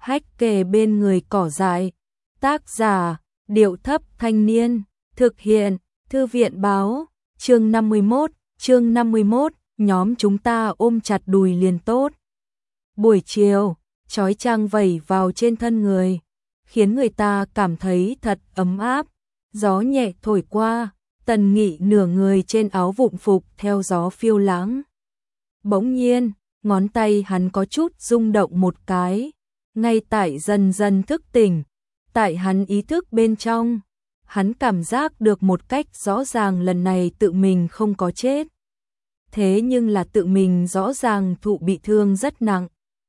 hách kề bên người cỏ dại. Tác giả, Điệu Thấp Thanh Niên. Thực hiện, Thư viện Báo. Chương 51, nhóm chúng ta ôm chặt đùi liền tốt. Buổi chiều, chói chang vẩy vào trên thân người, khiến người ta cảm thấy thật ấm áp. Gió nhẹ thổi qua, Tần Nghị nửa người trên áo vụn phục theo gió phiêu lãng. Bỗng nhiên, ngón tay hắn có chút rung động một cái, ngay tại dần dần thức tỉnh, tại hắn ý thức bên trong, hắn cảm giác được một cách rõ ràng lần này tự mình không có chết. Thế nhưng là tự mình rõ ràng thụ bị thương rất nặng.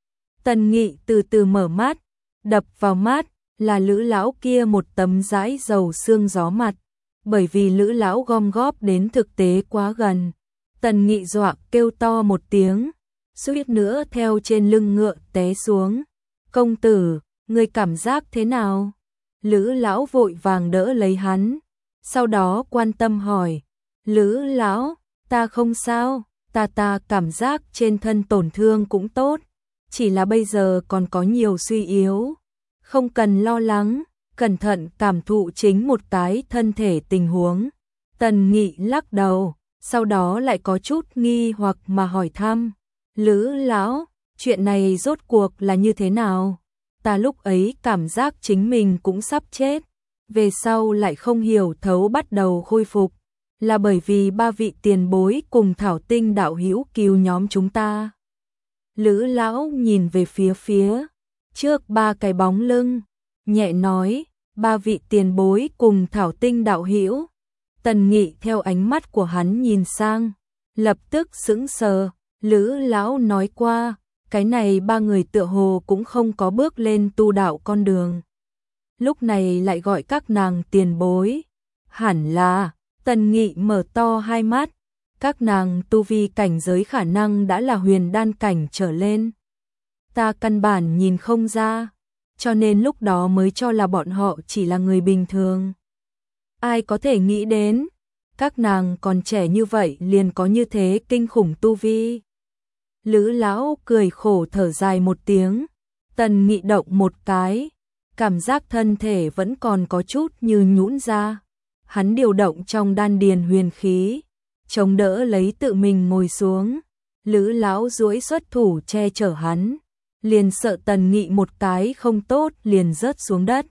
Tần Nghị từ từ mở mắt, đập vào mắt là Lữ lão kia một tấm dãi dầu xương gió mặt, bởi vì Lữ lão gom góp đến thực tế quá gần. Tần Nghị dọa kêu to một tiếng, suýt nữa theo trên lưng ngựa té xuống. Công tử, ngươi cảm giác thế nào? Lữ lão vội vàng đỡ lấy hắn, sau đó quan tâm hỏi. Lữ lão, ta không sao, ta cảm giác trên thân tổn thương cũng tốt, chỉ là bây giờ còn có nhiều suy yếu. Không cần lo lắng, cẩn thận cảm thụ chính một cái thân thể tình huống. Tần Nghị lắc đầu, sau đó lại có chút nghi hoặc mà hỏi thăm. Lữ lão, chuyện này rốt cuộc là như thế nào? Ta lúc ấy cảm giác chính mình cũng sắp chết, về sau lại không hiểu thấu bắt đầu khôi phục, là bởi vì ba vị tiền bối cùng Thảo Tinh đạo hữu cứu nhóm chúng ta. Lữ lão nhìn về phía trước ba cái bóng lưng, nhẹ nói, ba vị tiền bối cùng Thảo Tinh đạo hữu. Tần Nghị theo ánh mắt của hắn nhìn sang, lập tức sững sờ. Lữ lão nói qua, cái này ba người tựa hồ cũng không có bước lên tu đạo con đường. Lúc này lại gọi các nàng tiền bối. Hẳn là, Tần Nghị mở to hai mắt, các nàng tu vi cảnh giới khả năng đã là huyền đan cảnh trở lên. Ta căn bản nhìn không ra, cho nên lúc đó mới cho là bọn họ chỉ là người bình thường. Ai có thể nghĩ đến, các nàng còn trẻ như vậy liền có như thế kinh khủng tu vi. Lữ lão cười khổ thở dài một tiếng, Tần Nghị động một cái, cảm giác thân thể vẫn còn có chút như nhũn ra. Hắn điều động trong đan điền huyền khí, chống đỡ lấy tự mình ngồi xuống. Lữ lão duỗi xuất thủ che chở hắn, liền sợ Tần Nghị một cái không tốt liền rớt xuống đất.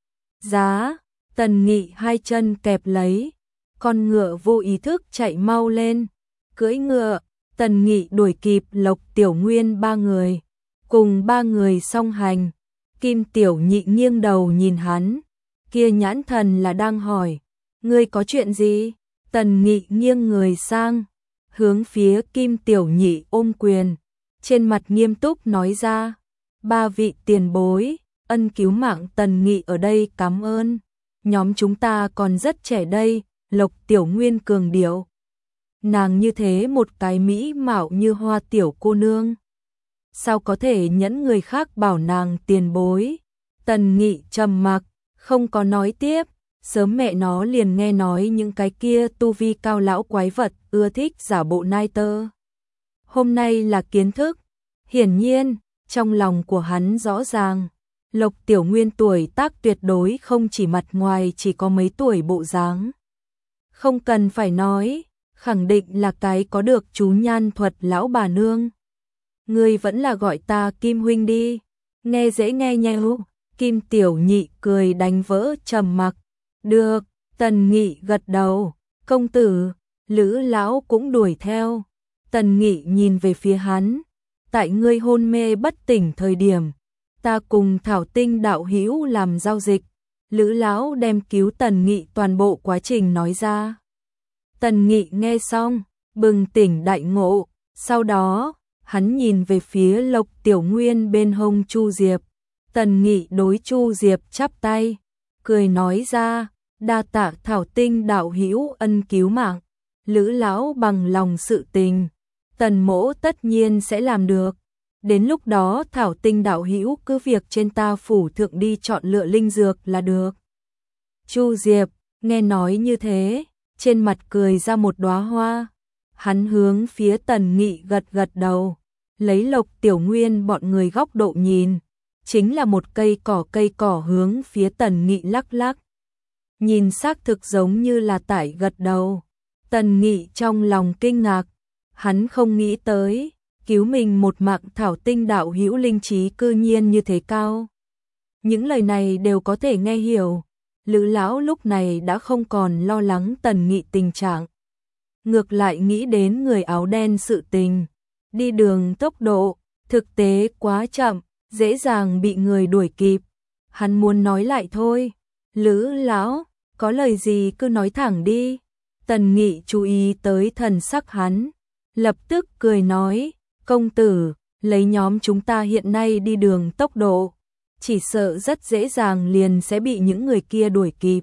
Giá, Tần Nghị hai chân kẹp lấy, con ngựa vô ý thức chạy mau lên, cưỡi ngựa. Tần Nghị đuổi kịp Lộc Tiểu Nguyên ba người, cùng ba người song hành. Kim Tiểu Nhị nghiêng đầu nhìn hắn, kia nhãn thần là đang hỏi, ngươi có chuyện gì? Tần Nghị nghiêng người sang, hướng phía Kim Tiểu Nhị ôm quyền, trên mặt nghiêm túc nói ra, ba vị tiền bối, ân cứu mạng Tần Nghị ở đây cảm ơn, nhóm chúng ta còn rất trẻ đây. Lộc Tiểu Nguyên cường điệu, nàng như thế một cái mỹ mạo như hoa tiểu cô nương, sao có thể nhẫn người khác bảo nàng tiền bối? Tần Nghị trầm mặc, không có nói tiếp, sớm mẹ nó liền nghe nói những cái kia tu vi cao lão quái vật ưa thích giả bộ nai tơ. Hôm nay là kiến thức, hiển nhiên, trong lòng của hắn rõ ràng, Lộc Tiểu Nguyên tuổi tác tuyệt đối không chỉ mặt ngoài chỉ có mấy tuổi bộ dáng. Không cần phải nói, khẳng định là cái có được chú nhan thuật lão bà nương. Ngươi vẫn là gọi ta Kim huynh đi, nghe dễ nghe nheo. Kim Tiểu Nhị cười đánh vỡ trầm mặc. Được, Tần Nghị gật đầu. Công tử, Lữ lão cũng đuổi theo. Tần Nghị nhìn về phía hắn, tại ngươi hôn mê bất tỉnh thời điểm, ta cùng Thảo Tinh đạo hữu làm giao dịch. Lữ lão đem cứu Tần Nghị toàn bộ quá trình nói ra. Tần Nghị nghe xong, bừng tỉnh đại ngộ, sau đó, hắn nhìn về phía Lộc Tiểu Nguyên bên hông Chu Diệp. Tần Nghị đối Chu Diệp chắp tay, cười nói ra, đa tạ Thảo Tinh đạo hữu ân cứu mạng. Lữ lão bằng lòng sự tình, Tần mỗ tất nhiên sẽ làm được. Đến lúc đó Thảo Tinh đạo hữu cứ việc trên ta phủ thượng đi chọn lựa linh dược là được. Chu Diệp, nghe nói như thế, trên mặt cười ra một đóa hoa. Hắn hướng phía Tần Nghị gật gật đầu, lấy Lộc Tiểu Nguyên bọn người góc độ nhìn, chính là một cây cỏ hướng phía Tần Nghị lắc lắc. Nhìn xác thực giống như là tại gật đầu. Tần Nghị trong lòng kinh ngạc, hắn không nghĩ tới, cứu mình một mạng thảo tinh đạo hữu linh trí cư nhiên như thế cao. Những lời này đều có thể nghe hiểu, Lữ lão lúc này đã không còn lo lắng Tần Nghị tình trạng. Ngược lại nghĩ đến người áo đen sự tình, đi đường tốc độ, thực tế quá chậm, dễ dàng bị người đuổi kịp. Hắn muốn nói lại thôi, Lữ lão, có lời gì cứ nói thẳng đi. Tần Nghị chú ý tới thần sắc hắn, lập tức cười nói, công tử, lấy nhóm chúng ta hiện nay đi đường tốc độ, chỉ sợ rất dễ dàng liền sẽ bị những người kia đuổi kịp.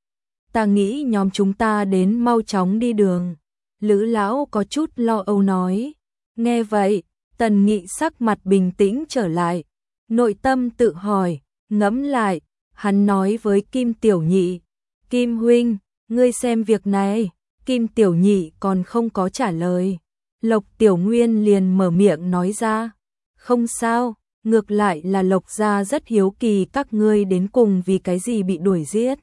Ta nghĩ nhóm chúng ta đến mau chóng đi đường. Lữ lão có chút lo âu nói. Nghe vậy, Tần Nghị sắc mặt bình tĩnh trở lại, nội tâm tự hỏi, ngẫm lại, hắn nói với Kim Tiểu Nhị, Kim huynh, ngươi xem việc này. Kim Tiểu Nhị còn không có trả lời, Lộc Tiểu Nguyên liền mở miệng nói ra, không sao, ngược lại là Lộc gia rất hiếu kỳ các ngươi đến cùng vì cái gì bị đuổi giết.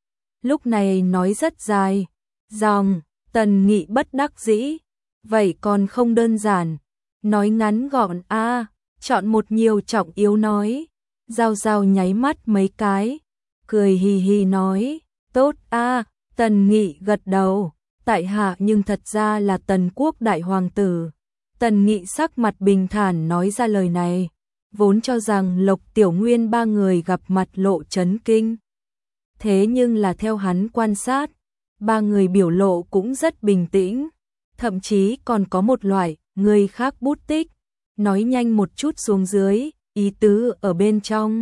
Lúc này nói rất dài, dòng, Tần Nghị bất đắc dĩ, vậy còn không đơn giản, nói ngắn gọn a, chọn một nhiều trọng yếu nói. Giao Giao nháy mắt mấy cái, cười hì hì nói, tốt a. Tần Nghị gật đầu, tại hạ nhưng thật ra là Tần Quốc đại hoàng tử. Tần Nghị sắc mặt bình thản nói ra lời này, vốn cho rằng Lộc Tiểu Nguyên ba người gặp mặt lộ chấn kinh. Thế nhưng là theo hắn quan sát, ba người biểu lộ cũng rất bình tĩnh, thậm chí còn có một loại người khác bút tích, nói nhanh một chút xuống dưới, ý tứ ở bên trong.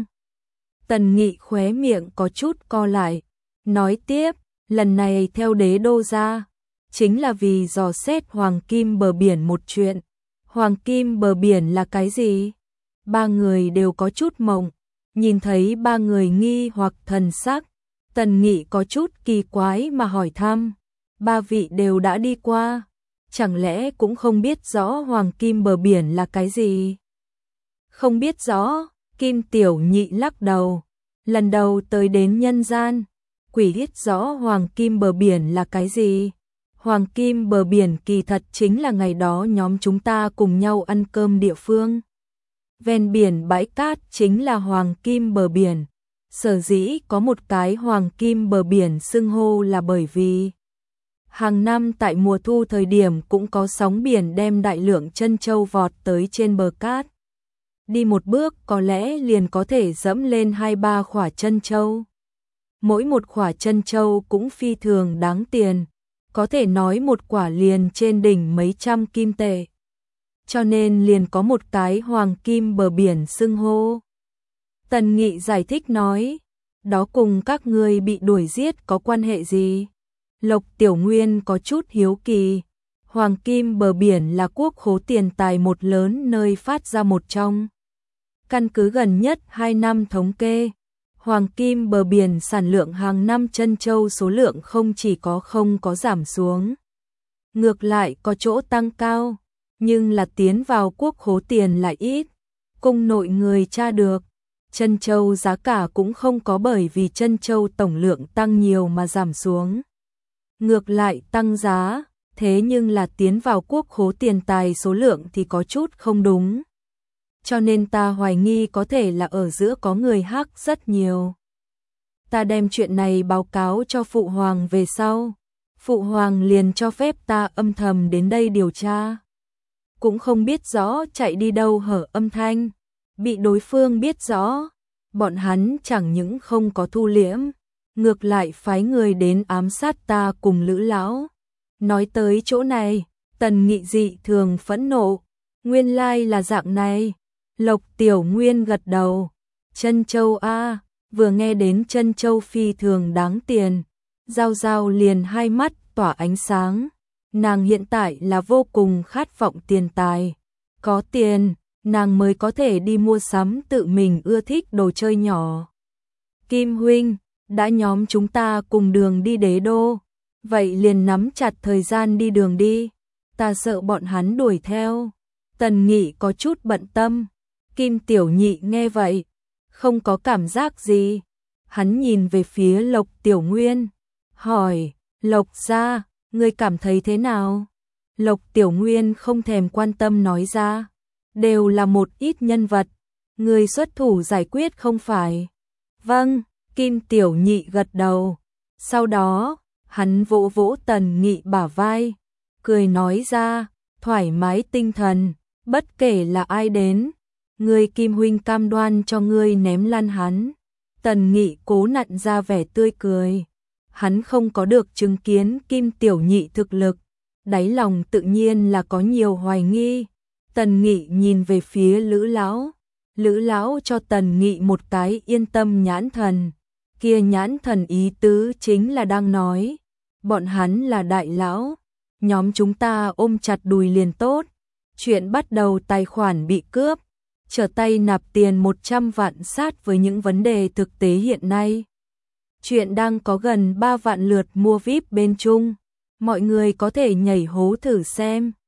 Tần Nghị khóe miệng có chút co lại, nói tiếp, lần này theo đế đô ra, chính là vì dò xét Hoàng Kim bờ biển một chuyện. Hoàng Kim bờ biển là cái gì? Ba người đều có chút mộng, nhìn thấy ba người nghi hoặc thần sắc, Tần Nghị có chút kỳ quái mà hỏi thăm, ba vị đều đã đi qua, chẳng lẽ cũng không biết rõ Hoàng Kim bờ biển là cái gì? Không biết rõ, Kim Tiểu Nhị lắc đầu, lần đầu tới đến nhân gian, quỷ biết rõ Hoàng Kim bờ biển là cái gì. Hoàng Kim bờ biển kỳ thật chính là ngày đó nhóm chúng ta cùng nhau ăn cơm địa phương. Ven biển bãi cát chính là Hoàng Kim bờ biển. Sở dĩ có một cái Hoàng Kim bờ biển xưng hô là bởi vì hàng năm tại mùa thu thời điểm cũng có sóng biển đem đại lượng chân châu vọt tới trên bờ cát. Đi một bước có lẽ liền có thể dẫm lên 2-3 khỏa chân châu. Mỗi một khỏa chân châu cũng phi thường đáng tiền, có thể nói một quả liền trên đỉnh mấy trăm kim tệ. Cho nên liền có một cái Hoàng Kim bờ biển xưng hô. Tần Nghị giải thích nói, đó cùng các ngươi bị đuổi giết có quan hệ gì? Lộc Tiểu Nguyên có chút hiếu kỳ. Hoàng Kim bờ biển là quốc khố tiền tài một lớn nơi phát ra một trong. Căn cứ gần nhất 2 năm thống kê, Hoàng Kim bờ biển sản lượng hàng năm chân châu số lượng không chỉ không có giảm xuống, ngược lại có chỗ tăng cao, nhưng là tiến vào quốc khố tiền lại ít. Cung nội người tra được, chân châu giá cả cũng không có bởi vì chân châu tổng lượng tăng nhiều mà giảm xuống, ngược lại tăng giá, thế nhưng là tiến vào quốc khố tiền tài số lượng thì có chút không đúng. Cho nên ta hoài nghi có thể là ở giữa có người hắc rất nhiều. Ta đem chuyện này báo cáo cho Phụ Hoàng về sau, Phụ Hoàng liền cho phép ta âm thầm đến đây điều tra. Cũng không biết rõ chạy đi đâu hở âm thanh, bị đối phương biết rõ, bọn hắn chẳng những không có thu liễm, ngược lại phái người đến ám sát ta cùng Lữ lão. Nói tới chỗ này, Tần Nghị dị thường phẫn nộ, nguyên lai là dạng này. Lộc Tiểu Nguyên gật đầu, chân châu a, vừa nghe đến chân châu phi thường đáng tiền, Giao Giao liền hai mắt tỏa ánh sáng, nàng hiện tại là vô cùng khát vọng tiền tài, có tiền, nàng mới có thể đi mua sắm tự mình ưa thích đồ chơi nhỏ. Kim huynh, đã nhóm chúng ta cùng đường đi đế đô, vậy liền nắm chặt thời gian đi đường đi, ta sợ bọn hắn đuổi theo. Tần Nghị có chút bận tâm. Kim Tiểu Nhị nghe vậy, không có cảm giác gì. Hắn nhìn về phía Lộc Tiểu Nguyên, hỏi, Lộc gia, ngươi cảm thấy thế nào? Lộc Tiểu Nguyên không thèm quan tâm nói ra, đều là một ít nhân vật, người xuất thủ giải quyết không phải. Vâng, Kim Tiểu Nhị gật đầu. Sau đó, hắn vỗ vỗ Tần Nghị bả vai, cười nói ra, thoải mái tinh thần, bất kể là ai đến, ngươi Kim huynh cam đoan cho ngươi ném lăn hắn. Tần Nghị cố nặn ra vẻ tươi cười. Hắn không có được chứng kiến Kim Tiểu Nhị thực lực, đáy lòng tự nhiên là có nhiều hoài nghi. Tần Nghị nhìn về phía Lữ lão, Lữ lão cho Tần Nghị một cái yên tâm nhãn thần, kia nhãn thần ý tứ chính là đang nói, bọn hắn là đại lão, nhóm chúng ta ôm chặt đùi liền tốt. Chuyện bắt đầu tài khoản bị cướp, trở tay nạp tiền 100 vạn sát với những vấn đề thực tế hiện nay. Chuyện đang có gần 3 vạn lượt mua VIP bên Trung, mọi người có thể nhảy hố thử xem.